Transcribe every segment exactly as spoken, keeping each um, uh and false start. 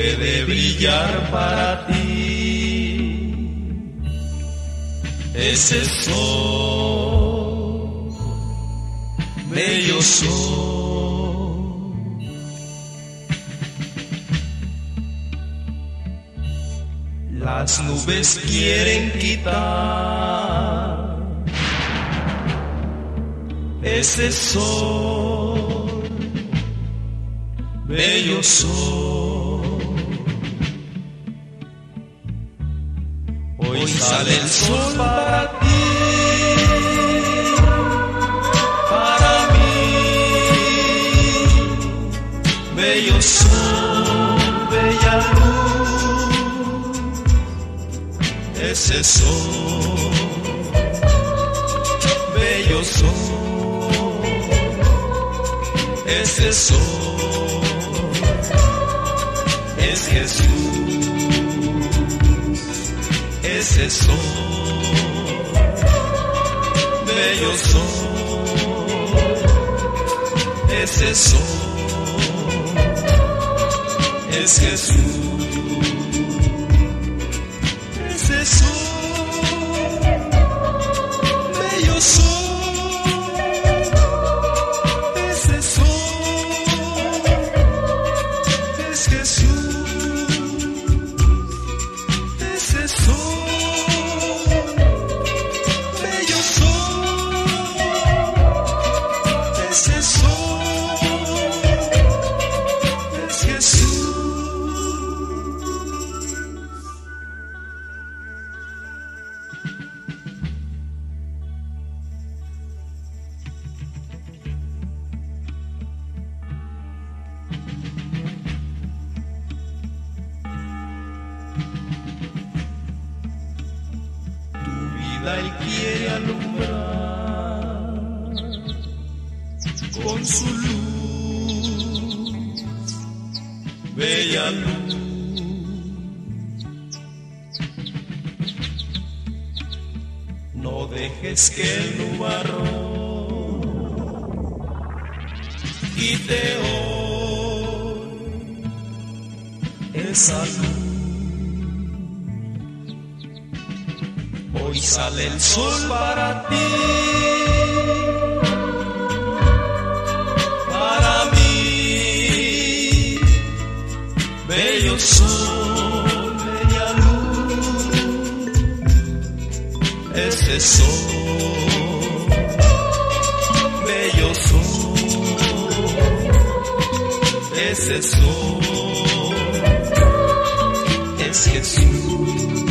puede brillar para ti. Ese sol, bello sol. Las nubes quieren quitar ese sol, bello sol. Hoy sale el sol para ti, para mí, bello sol, bella luz, ese sol, bello sol, ese sol, es Jesús. Ese sol, bello sol, ese sol, es Jesús. Ese sol, bello sol, ese sol, es Jesús. Ese sol, bello sol, ese sol, es Jesús. Él quiere alumbrar con su luz, bella luz. No dejes que el nubarrón quite hoy esa luz. Hoy sale el sol para ti, para mí, bello sol, bella luz, ese sol, bello sol, ese sol, es Jesús.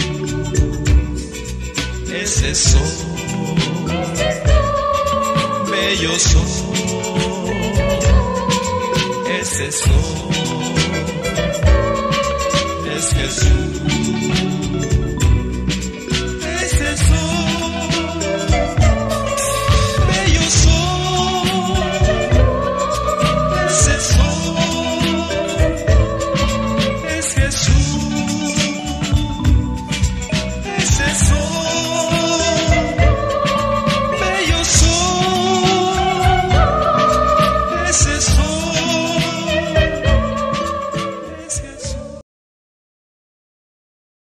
Ese sol, bello sol, ese sol, es Jesús.